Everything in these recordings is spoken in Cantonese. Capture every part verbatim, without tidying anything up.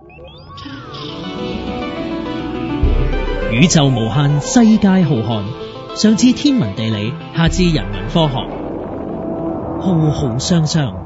宇宙無限，世界浩瀚，上至天文地理，下至人文科學，浩浩湯湯。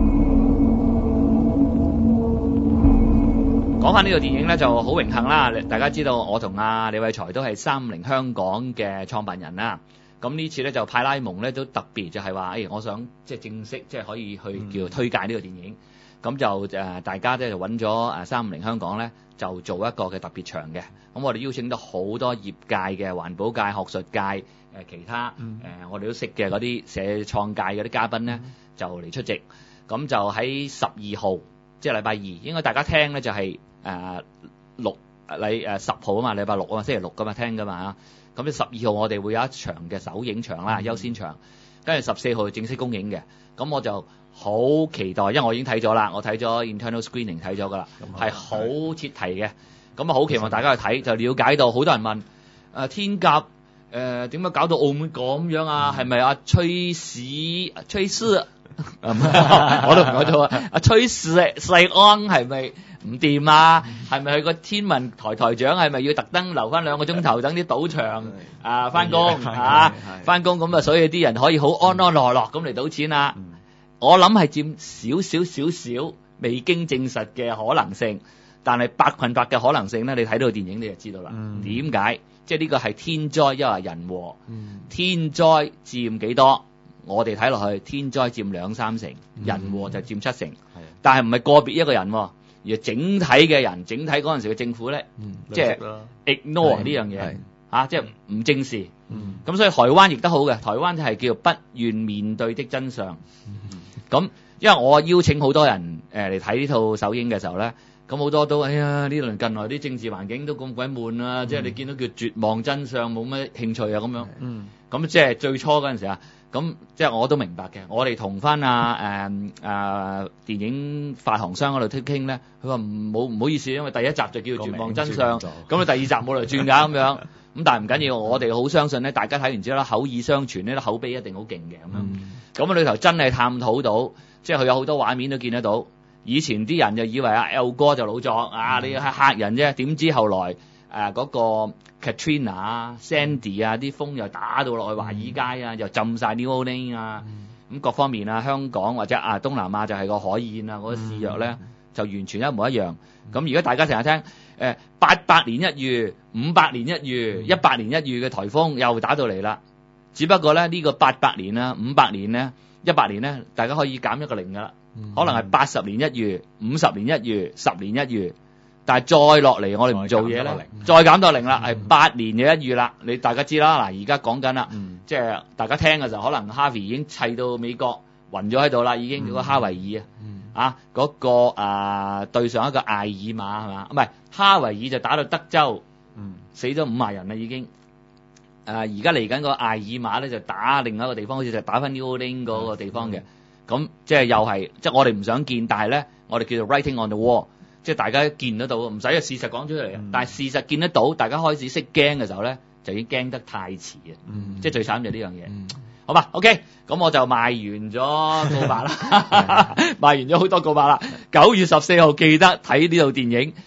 講翻呢套電影咧，就好榮幸啦！大家知道我同阿李偉才都係三五零香港嘅創辦人啦。咁呢次咧就派拉蒙咧都特別就係話，誒，我想即係正式即係可以去叫推介呢個電影。咁就誒大家咧就揾咗誒三五零香港咧，就做一個嘅特別場嘅。咁我哋邀請到好多業界嘅環保界、學術界誒其他誒、嗯呃、我哋都識嘅嗰啲社創界嗰啲嘉賓咧，就嚟出席。咁就喺十二號，即係禮拜二，應該大家聽咧就係誒六禮誒十號啊嘛，禮拜六啊嘛，星期六噶嘛聽噶嘛。咁十二號我哋會有一場嘅首映場啦，優先場，跟住十四號正式公映嘅。咁我就好期待，因為我已經睇咗啦，我睇咗 internal screening 睇咗噶啦，係好切題嘅。咁啊好期望大家去睇，就了解到好多人問誒、呃、天鴿誒點解搞到澳門咁樣啊？係咪阿崔氏崔氏？我都唔講錯啊！阿崔氏世安係咪唔掂啊？係咪佢個天文台台長係咪要特登留翻兩個鐘頭等啲賭場啊翻工啊翻工咁啊？所以啲人可以好安安樂樂咁嚟賭錢啊！嗯、我諗係佔少少少少未經證實嘅可能性，但係百分百嘅可能性咧，你睇到電影你就知道啦。點解、嗯？即係呢個係天災因為人禍，嗯、天災佔幾多？我哋睇落去，天災佔兩三成，人禍就佔七成。嗯、但係唔係個別一個人，而係整體嘅人，整體嗰陣時嘅政府咧，嗯、即係 ignore 呢樣嘢，嚇，即係唔正視。咁、嗯、所以台灣亦都好嘅，台灣就係叫做不願面對的真相。咁、嗯、因為我邀請好多人誒嚟睇呢套首映嘅時候咧，咁好多都哎呀呢輪近來啲政治環境都咁鬼悶啊，嗯、即係你見到叫絕望真相，冇乜興趣啊咁樣。咁、嗯、即係最初嗰陣時啊。咁即係我都明白嘅，我哋同翻啊誒啊電影發行商嗰度傾咧，佢話唔冇唔好意思，因為第一集就叫做絕望真相，咁你第二集冇嚟轉㗎咁樣，咁但係唔緊要，我哋好相信咧，大家睇完之後咧，口耳相傳咧，口碑一定好勁嘅咁樣。咁啊裏頭真係探討到，即係佢有好多畫面都見得到。以前啲人就以為阿 L 哥就老作啊，你係嚇人啫，點知後來誒嗰、啊那個 Katrina 啊、Sandy 啊，啲風又打到落去華爾街啊，又浸晒 New Orleans 啊，咁各方面啊，香港或者啊東南亞就係個海燕啊，嗰個肆虐咧就完全一模一樣。咁而家大家成日聽誒八百年一遇、五百年一遇、一百年一遇嘅颱風又打到嚟啦。只不過咧呢個八百年啊、五百年咧、一百年咧，大家可以減一個零噶啦，可能係八十年一遇、五十年一遇、十年一遇。但係再落嚟，我哋唔做嘢咧，再減到零啦，係八年嘅一遇啦。你大家知啦，嗱而家講緊啦，即係大家聽嘅時候，可能哈維已經砌到美國暈咗喺度啦，已經嗰個哈維爾啊，啊嗰個啊對上一個艾爾瑪係嘛？唔係哈維爾就打到德州，死咗五萬人啦已經。誒而家嚟緊個艾爾瑪咧就打另外一個地方，好似就打翻 New Orleans 嗰個地方嘅。咁即係又係，即係我哋唔想見，但係咧我哋叫做 writing on the wall。即係大家見得到，唔使事實講出嚟，嗯、但係事實見得到，大家開始識驚嘅時候咧，就已經驚得太遲啊！嗯、即係最慘就係呢樣嘢。嗯、好吧 OK，咁我就賣完咗告白啦，賣完咗好多告白啦。九月十四號記得睇呢套電影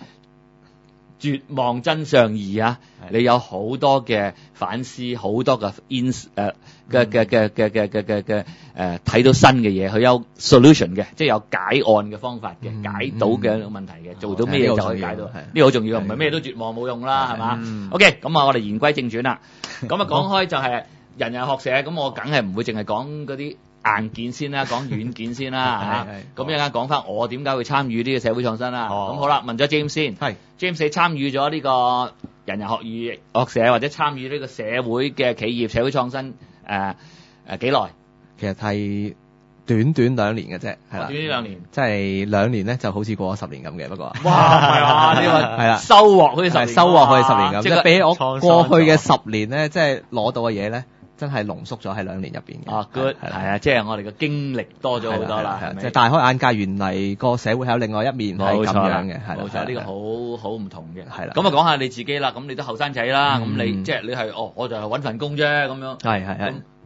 《絕望真相二》啊！你有好多嘅反思，好多嘅 ins 誒嘅嘅嘅嘅嘅嘅嘅嘅誒睇到新嘅嘢，佢有 solution 嘅，即係有解案嘅方法嘅，嗯、解到嘅問題嘅，嗯、做到咩就可以解到。呢個好重要，唔係咩都絕望冇用啦，係嘛、嗯、？OK，咁啊，我哋言歸正傳啦。咁啊，講開就係人人學社，咁我梗係唔會淨係講嗰啲硬件先啦，講軟件先啦嚇。咁一陣間講翻我點解會參與呢個社會創新啦。咁、哦、好啦，問咗 James 先。係 James 你參與咗呢個人人學語學社，或者參與呢個社會嘅企業社會創新誒誒幾耐？ 其實係短短兩年嘅啫，係啦。短短兩年， 即係兩年咧，就好似過咗十年咁嘅。不過， 哇，係啊，呢個係啦，收穫好似十年， 收穫好似十年咁。即係比我過去嘅十年咧，即係攞到嘅嘢咧，真係濃縮咗喺兩年入邊嘅。 啊 good 係啊，即係我哋嘅經歷多咗好多啦，係咪？ 即係大開眼界，原嚟個社會係有另外一面係咁樣嘅，係冇錯，呢個好好唔同嘅。係啦，咁啊講下你自己啦，咁你都後生仔啦，咁你即係你係哦，我就係揾份工啫咁樣。係係係。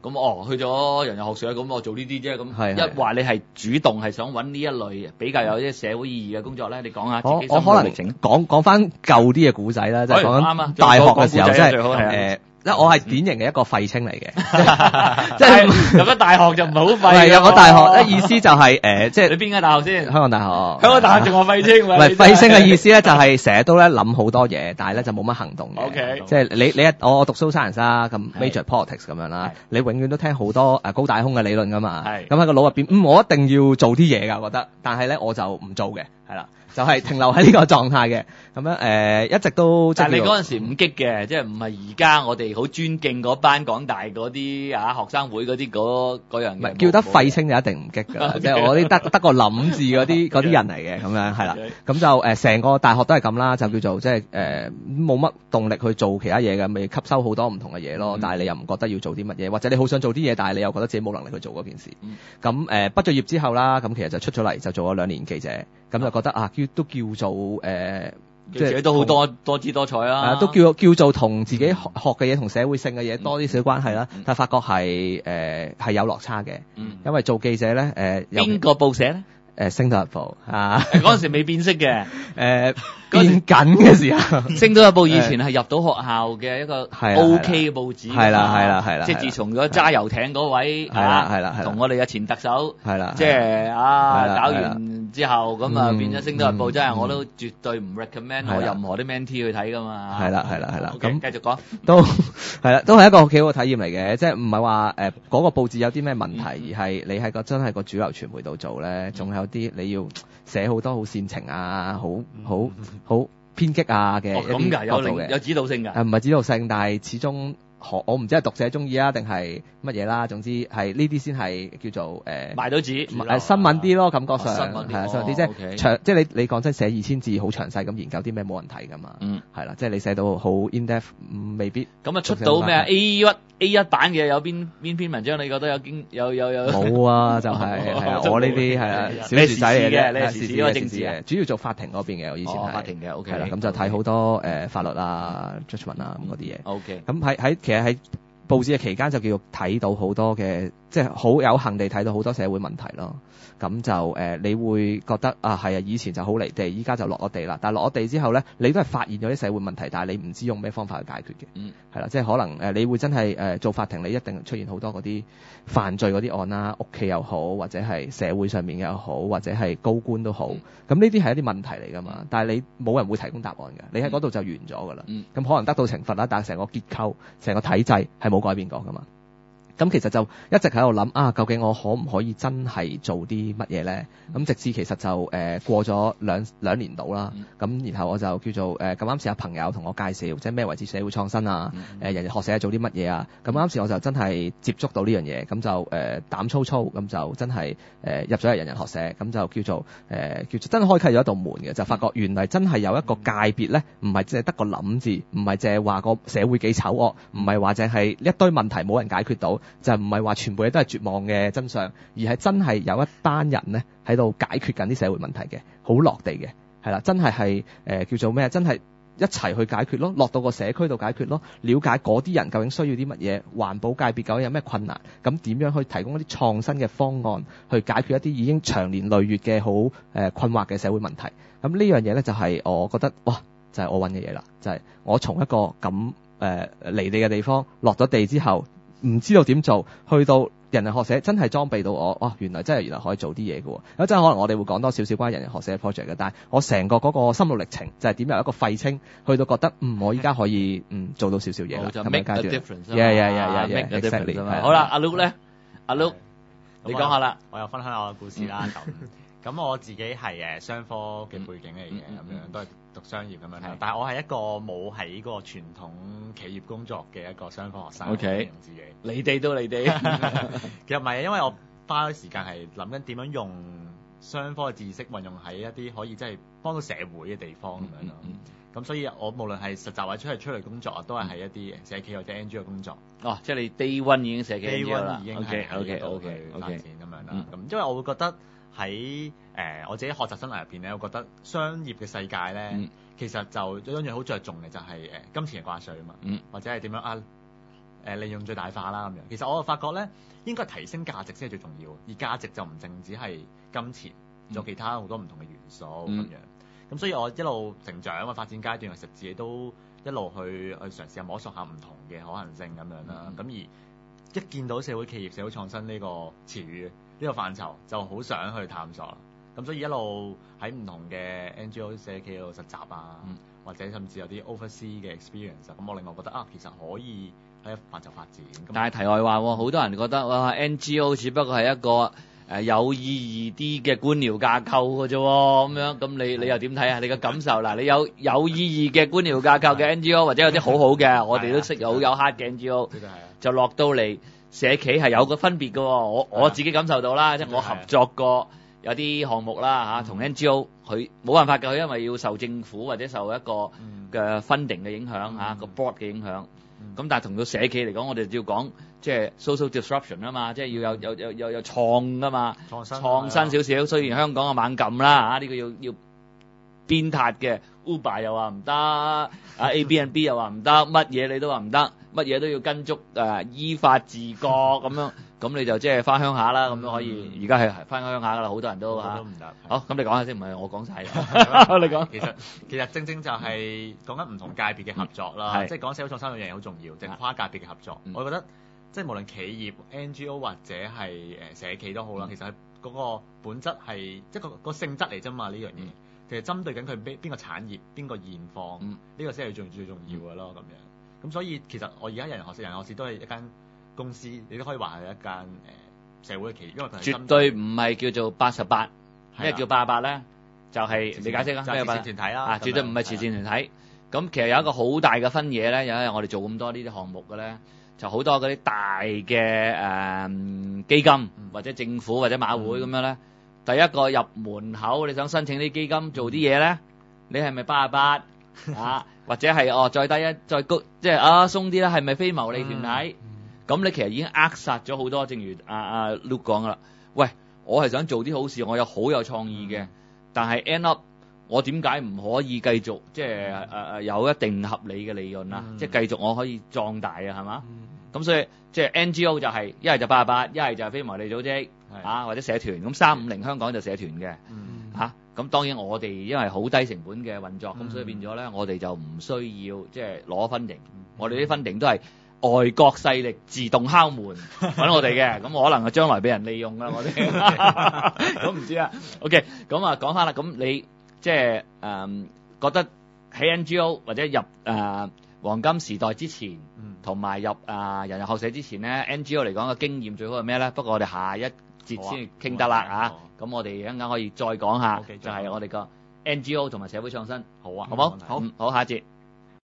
咁哦去咗人人學社，咁我做呢啲啫。咁係係一話你係主動係想揾呢一類比較有啲社會意義嘅工作咧，你講下自我己我可能心路歷程。 講講翻舊啲嘅古仔啦，即係講啱啊緊大學嘅時候， 講古仔啊即係最好係啊誒，即係我係典型嘅一個廢青嚟嘅， 即係入咗大學就唔係好廢。 係入咗大學咧，意思就係誒，即係你邊間大學先？ 香港大學。 香港大學仲話廢青， 唔係廢青嘅意思咧，就係成日都咧諗好多嘢，但係咧就冇乜行動嘅。 OK 即係你你一我我讀 social science 啦，咁係 major politics 咁樣啦係， 你永遠都聽好多誒高大空嘅理論噶嘛。 係咁喺個腦入邊，嗯，我一定要做啲嘢㗎，我覺得，但係咧我就唔做嘅，係啦，就係停留喺呢個狀態嘅。咁樣誒，一直都即係但係你叫做嗰陣時唔激嘅，即係唔係而家我哋好尊敬嗰班港大嗰啲啊學生會嗰啲嗰嗰樣嘢。 唔係叫得廢青就一定唔激㗎，即係我啲得得個諗字嗰啲嗰啲人嚟嘅，咁樣係啦。咁就誒成個大學都係咁啦，就叫做即係誒冇乜動力去做其他嘢嘅，咪吸收好多唔同嘅嘢咯。但係你又唔覺得要做啲乜嘢，或者你好想做啲嘢，但係你又覺得自己冇能力去做嗰件事。咁誒畢咗業之後啦，咁其實就出咗嚟就做咗兩年記者，咁就覺得啊叫都叫做誒。 即係都好多多姿多彩啦、 啊，都叫叫做同自己學學嘅嘢同社會性嘅嘢多啲少關係啦， 嗯、 但係發覺係誒係有落差嘅， 嗯、 因為做記者咧誒， 邊、呃、個報社咧？ 誒星島日報啊， 嗰陣時未變色嘅， 誒變緊嘅時候， 星島日報以前係入到學校嘅一個 O K 嘅報紙， 係啦係啦係啦， 即係自從咗揸遊艇嗰位係啦係啦係同我哋嘅前特首係啦， 即係啊搞完之後咁啊變咗星島日報，真係我都絕對唔 recommend 我任何啲 mentee 去睇噶嘛， 係啦係啦係啦， 咁繼續講都係啦，都係一個幾好嘅體驗嚟嘅，即係唔係話誒嗰個報紙有啲咩問題，而係你喺個真係個主流傳媒度做咧，仲有啲你要寫好多好煽情啊，好好好偏激啊嘅一啲角度嘅， 有指導性㗎。 誒唔係指導性，但係始終我我唔知係讀者中意啊，定係乜嘢啦。總之係呢啲先係叫做誒賣到紙誒新聞啲咯，感覺上係啊新聞啲，即係長即係你你講真寫二千字好詳細咁研究啲咩冇人睇㗎嘛。嗯，係啦，即係你寫到好 in depth，未必咁啊出到咩啊 A 一 A 一版嘅有邊邊篇文章你覺得有經有有有冇啊？就係係啊，我呢啲係啊小薯仔嚟嘅，你時事嗰個政治嘅，主要做法庭嗰邊嘅，我以前係法庭嘅 OK 係啦，咁就睇好多誒法律啊 judgment 啊咁嗰啲嘢。 OK， 咁喺喺其實喺報紙嘅期間就叫做睇到好多嘅，即係好有幸地睇到好多社會問題咯。咁就誒、呃，你會覺得啊，係啊，以前就好離地，依家就落咗地啦。但係落咗地之後咧，你都係發現咗啲社會問題，但係你唔知用咩方法去解決嘅。嗯，係啦，即係可能誒、呃，你會真係誒、呃、做法庭，你一定出現好多嗰啲犯罪嗰啲案啦，屋企又好，或者係社會上面又好，或者係高官都好。咁呢啲係一啲問題嚟㗎嘛，但係你冇人會提供答案㗎，你喺嗰度就完咗㗎啦。嗯，咁可能得到懲罰啦，但係成個結構、成個體制係冇改變過㗎嘛。咁其實就一直喺度諗啊，究竟我可唔可以真係做啲乜嘢咧？咁直至其實就誒、呃、過咗兩兩年度啦，咁、嗯、然後我就叫做誒咁啱時有朋友同我介紹，即係咩為之社會創新啊？誒、嗯呃、人人學社係做啲乜嘢啊？咁啱時我就真係接觸到呢樣嘢，咁就誒、呃、膽粗粗，咁就真係誒、呃、入咗入人人學社，咁就叫做誒、呃、叫做真係開啟咗一道門嘅，就發覺原來真係有一個界別咧，唔係淨係得個諗字，唔係淨係話個社會幾醜惡，唔係話淨係一堆問題冇人解決到。就唔係話全部嘢都係絕望嘅真相，而係真係有一班人咧喺度解決緊啲社會問題嘅，好落地嘅，係啦，真係係誒叫做咩？真係一齊去解決咯，落到個社區度解決咯，了解嗰啲人究竟需要啲乜嘢，環保界別究竟有咩困難，咁點樣去提供一啲創新嘅方案去解決一啲已經長年累月嘅好誒困惑嘅社會問題。咁呢樣嘢咧就係我覺得哇，就係我揾嘅嘢啦，就係我從一個咁誒離地嘅地方落咗地之後。唔知道點做，去到人人學社真係裝備到我，哇！原來真係原來可以做啲嘢嘅喎。有陣可能我哋會講多少少關於人人學社嘅 project 嘅，但係我成個嗰個心路歷程就係點由一個廢青去到覺得嗯我依家可以嗯做到少少嘢啦。 就 make a difference。 yeah yeah yeah yeah yeah exactly。 好啦，阿 Luke 咧，阿 Luke，你講下啦， 我又分享我嘅故事啦。咁咁我自己係誒商科嘅背景嚟嘅，咁樣都係讀商業咁樣啦。但係我係一個冇喺嗰個傳統企業工作嘅一個商科學生。 OK， 自己離地都離地。 其實唔係，因為我花咗時間係諗緊點樣用商科嘅知識運用喺一啲可以真係幫到社會嘅地方咁樣咯。咁所以我無論係實習或者出嚟出嚟工作啊，都係喺一啲社企或者 N G O 嘅工作。 哦，即係你 Day One 已經社企 N G O 啦。 Day One 已經係喺度去發展咁樣啦。咁因為我會覺得。喺誒、呃、我自己學習生涯入邊咧，我覺得商業嘅世界咧，嗯、其實就有一樣好着重嘅就係誒金錢嘅掛帥啊嘛，嗯、或者係點樣啊誒、 誒利用最大化啦咁樣。其實我就發覺咧，應該提升價值先係最重要，而價值就唔淨止係金錢，仲有其他好多唔同嘅元素咁、嗯、樣。咁所以我一路成長啊發展階段，其實自己都一路去去嘗試下摸索下唔同嘅可能性咁樣啦。咁、嗯、而一見到社會企業、社會創新呢個詞語呢、呢個範疇，就好想去探索啦。咁所以一路喺唔同嘅 N G O 社企度實習啊、嗯，或者甚至有啲 oversea 嘅 experience，咁我令我覺得啊，其實可以喺範疇發展。 但係題外話喎，好多人覺得哇 N G O 只不過係一個誒有意義啲嘅官僚架構嘅啫喎，咁樣咁你你又點睇啊？你嘅感受嗱，你有有意義嘅官僚架構嘅 N G O， 或者有啲好好嘅，我哋都識好有 heart 嘅 N G O， 就落到嚟社企係有個分別嘅喎。我我自己感受到啦，即係我合作過。有啲項目啦嚇，同 N G O 佢冇辦法㗎，因為要受政府或者受一個嘅 funding 嘅影響嚇，個 board 嘅影響。咁、嗯、但係同到社企嚟講，我哋要講即係 social disruption 啊嘛，即係要有有有有有創㗎嘛，創新創新少少。雖然香港嘅猛撳啦嚇，呢、呢個要要鞭撻嘅 Uber 又話唔得，啊 Airbnb 又話唔得，乜嘢你都話唔得，乜嘢都要跟足誒、呃、依法治國咁樣。咁你就即係翻鄉下啦，咁、嗯、都可以。而家係翻鄉下噶啦，好多人都嚇。都唔得。好，咁你講下先，唔係我講晒。你講。其實其實正正就係講緊唔同界別嘅合作啦，即係講社會創新嗰樣嘢好重要，就係、跨界別嘅合作。嗯、我覺得即係無論企業、N G O 或者係誒社企都好啦、嗯，其實係嗰個本質係即係個個性質嚟啫嘛。呢樣嘢其實針對緊佢邊邊個產業、邊個現況，呢、嗯呢個先係最最重要嘅咯。咁樣咁所以其實我而家人學士、人學士都係一間公司，你都可以話係一間誒、呃、社會嘅企業，因為佢絕對唔係叫做八十八。咩叫八十八咧？就係、是、你解釋啦，咩、就是、慈善團體啦，啊，絕對唔係慈善團體。咁其實有一個好大嘅分野咧，有一日我哋做咁多呢啲項目嘅咧，就好多嗰啲大嘅誒、呃、基金或者政府或者馬會咁樣咧、嗯。第一個入門口，你想申請啲基金做啲嘢咧，你係咪八十八啊？或者係哦再低一再高，即係啊鬆啲啦，係咪非牟利團體？嗯咁你其實已經扼殺咗好多，正如阿阿 Luke 講噶啦。喂，我係想做啲好事，我有好有創意嘅、嗯，但係 end up 我點解唔可以繼續即係誒誒有一定合理嘅利潤啊？嗯、即係繼續我可以壯大啊，係嘛？咁、嗯、所以即係 N G O 就係一係就八十八，一係就係非牟利組織啊，或者社團。咁三五零香港就社團嘅嚇。咁、嗯啊、當然我哋因為好低成本嘅運作，咁、嗯、所以變咗咧，我哋就唔需要即係攞分營。我哋啲分營都係外國勢力自動敲門揾我哋嘅，咁可能係將來俾人利用啦，我哋咁唔知啊。OK，咁啊講翻啦，咁你即係誒覺得喺 N G O 或者入誒、呃、黃金時代之前，同、嗯、埋入啊、呃、人人學社之前咧 ，N G O 嚟講嘅經驗最好係咩咧？不過我哋下一節先傾得啦嚇，咁、啊、我哋一陣間可以再講下， okay，就係、是、我哋個 N G O 同埋社會創新，好啊，好冇？好，好，下一節。